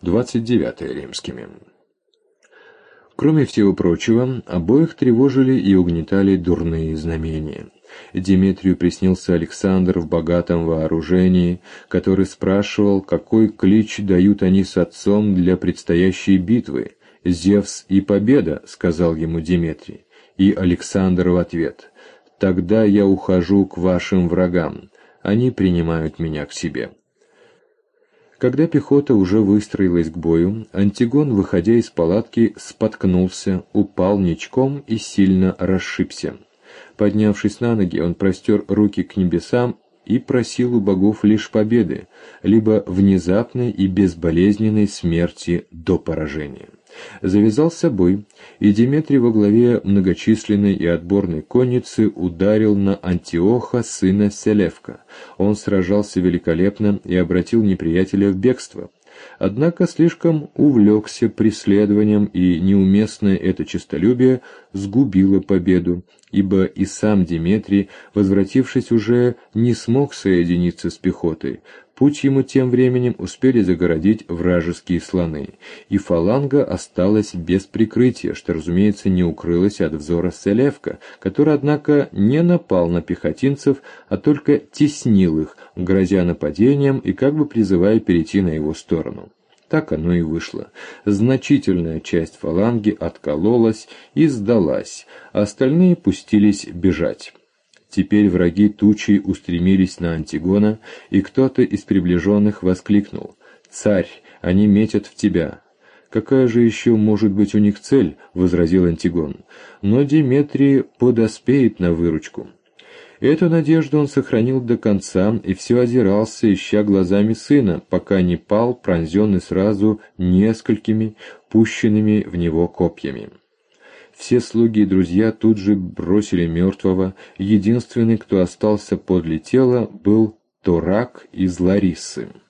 29 римскими. Кроме всего прочего, обоих тревожили и угнетали дурные знамения. Деметрию приснился Александр в богатом вооружении, который спрашивал, какой клич дают они с отцом для предстоящей битвы. «Зевс и победа», — сказал ему Деметрий. И Александр в ответ: «Тогда я ухожу к вашим врагам, они принимают меня к себе». Когда пехота уже выстроилась к бою, Антигон, выходя из палатки, споткнулся, упал ничком и сильно расшибся. Поднявшись на ноги, он простер руки к небесам и просил у богов лишь победы, либо внезапной и безболезненной смерти до поражения. Завязался бой, и Деметрий во главе многочисленной и отборной конницы ударил на Антиоха, сына Селевка. Он сражался великолепно и обратил неприятеля в бегство. Однако слишком увлекся преследованием, и неуместное это честолюбие сгубило победу, ибо и сам Деметрий, возвратившись, уже не смог соединиться с пехотой. Путь ему тем временем успели загородить вражеские слоны, и фаланга осталась без прикрытия, что, разумеется, не укрылось от взора Селевка, который, однако, не напал на пехотинцев, а только теснил их, грозя нападением и как бы призывая перейти на его сторону. Так оно и вышло. Значительная часть фаланги откололась и сдалась, а остальные пустились бежать. Теперь враги тучей устремились на Антигона, и кто-то из приближенных воскликнул: «Царь, они метят в тебя». «Какая же еще может быть у них цель?» — возразил Антигон. «Но Деметрий подоспеет на выручку». Эту надежду он сохранил до конца и все озирался, ища глазами сына, пока не пал, пронзенный сразу несколькими пущенными в него копьями. Все слуги и друзья тут же бросили мертвого. Единственный, кто остался подле тела, был Торак из Лариссы.